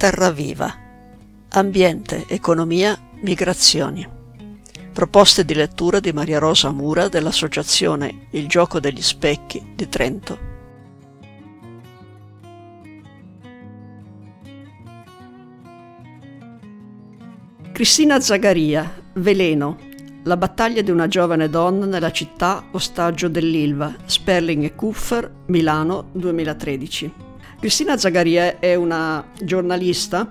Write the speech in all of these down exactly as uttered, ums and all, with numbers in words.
terra viva. Ambiente, economia, migrazioni. Proposte di lettura di Maria Rosa Mura dell'Associazione Il Gioco degli Specchi di Trento. Cristina Zagaria, Veleno. La battaglia di una giovane donna nella città ostaggio dell'Ilva, Sperling e Kupfer, Milano, duemilatredici. Cristina Zagaria è una giornalista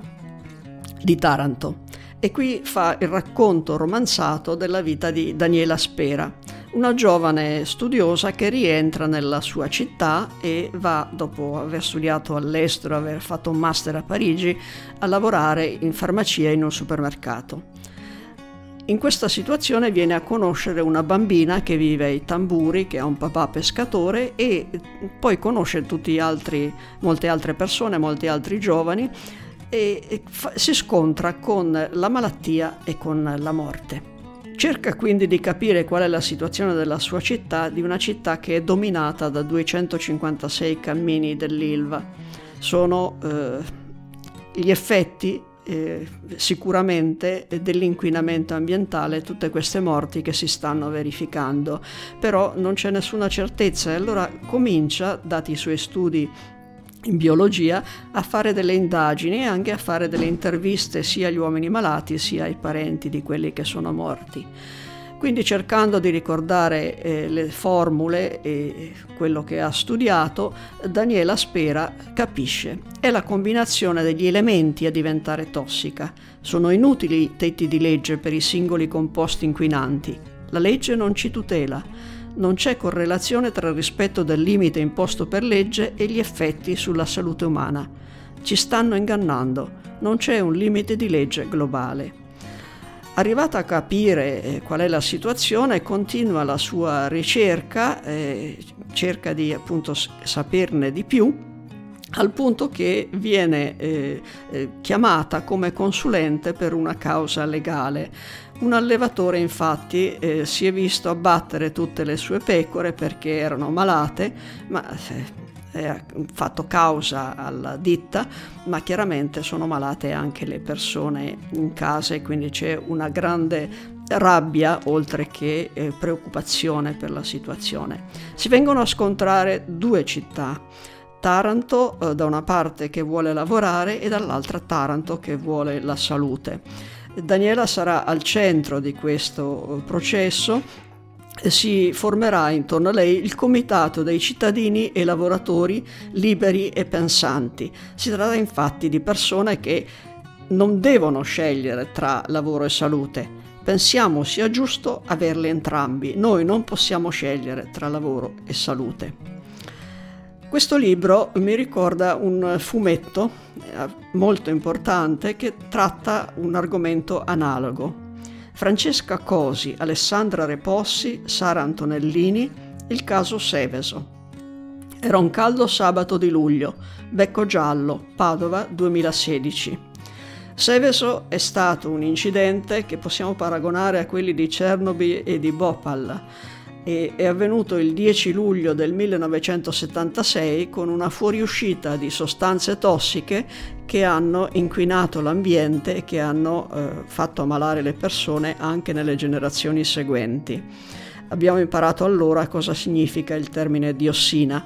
di Taranto e qui fa il racconto romanzato della vita di Daniela Spera, una giovane studiosa che rientra nella sua città e va, dopo aver studiato all'estero, aver fatto un master a Parigi, a lavorare in farmacia in un supermercato. In questa situazione viene a conoscere una bambina che vive ai Tamburi, che ha un papà pescatore, e poi conosce tutti gli altri, molte altre persone, molti altri giovani, e fa, si scontra con la malattia e con la morte. Cerca quindi di capire qual è la situazione della sua città, di una città che è dominata da duecentocinquantasei cammini dell'Ilva. Sono eh, gli effetti Eh, sicuramente dell'inquinamento ambientale, tutte queste morti che si stanno verificando, però non c'è nessuna certezza e allora comincia, dati i suoi studi in biologia, a fare delle indagini e anche a fare delle interviste sia agli uomini malati sia ai parenti di quelli che sono morti. Quindi, cercando di ricordare eh, le formule e quello che ha studiato, Daniela Spera capisce: è la combinazione degli elementi a diventare tossica. Sono inutili i tetti di legge per i singoli composti inquinanti. La legge non ci tutela. Non c'è correlazione tra il rispetto del limite imposto per legge e gli effetti sulla salute umana. Ci stanno ingannando. Non c'è un limite di legge globale. Arrivata a capire eh, qual è la situazione, continua la sua ricerca, eh, cerca di appunto s- saperne di più, al punto che viene eh, eh, chiamata come consulente per una causa legale. Un allevatore infatti eh, si è visto abbattere tutte le sue pecore perché erano malate, ma eh, ha fatto causa alla ditta, ma chiaramente sono malate anche le persone in casa e quindi c'è una grande rabbia oltre che eh, preoccupazione per la situazione. Si vengono a scontrare due città: Taranto eh, da una parte che vuole lavorare e dall'altra Taranto che vuole la salute. Daniela sarà al centro di questo processo. Si formerà intorno a lei il comitato dei cittadini e lavoratori liberi e pensanti. Si tratta infatti di persone che non devono scegliere tra lavoro e salute. Pensiamo sia giusto averli entrambi. Noi non possiamo scegliere tra lavoro e salute. Questo libro mi ricorda un fumetto molto importante che tratta un argomento analogo. Francesca Cosi, Alessandra Repossi, Sara Antonellini, il caso Seveso. Era un caldo sabato di luglio, Becco Giallo, Padova, duemilasedici. Seveso è stato un incidente che possiamo paragonare a quelli di Chernobyl e di Bhopal. E è avvenuto il dieci luglio del millenovecentosettantasei con una fuoriuscita di sostanze tossiche che hanno inquinato l'ambiente e che hanno eh, fatto ammalare le persone anche nelle generazioni seguenti. Abbiamo imparato allora cosa significa il termine diossina.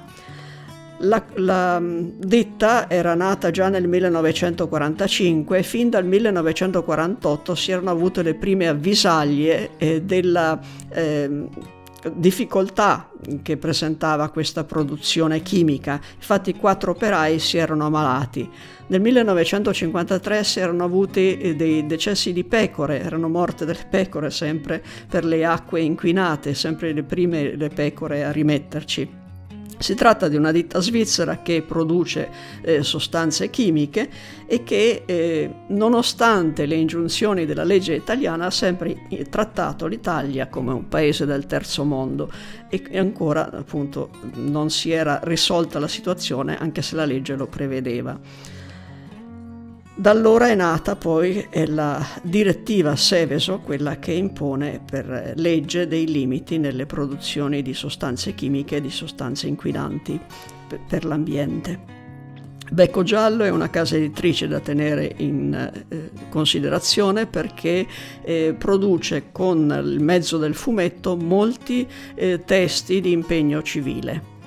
La, la ditta era nata già nel millenovecentoquarantacinque e fin dal millenovecentoquarantotto si erano avute le prime avvisaglie eh, della eh, difficoltà che presentava questa produzione chimica. Infatti quattro operai si erano ammalati. Nel millenovecentocinquantatré si erano avuti dei decessi di pecore, erano morte delle pecore sempre per le acque inquinate, sempre le prime le pecore a rimetterci. Si tratta di una ditta svizzera che produce eh, sostanze chimiche e che, eh, nonostante le ingiunzioni della legge italiana, ha sempre trattato l'Italia come un paese del terzo mondo e ancora appunto non si era risolta la situazione, anche se la legge lo prevedeva. Da allora è nata poi la direttiva Seveso, quella che impone per legge dei limiti nelle produzioni di sostanze chimiche e di sostanze inquinanti per l'ambiente. Becco Giallo è una casa editrice da tenere in eh, considerazione perché eh, produce con il mezzo del fumetto molti eh, testi di impegno civile.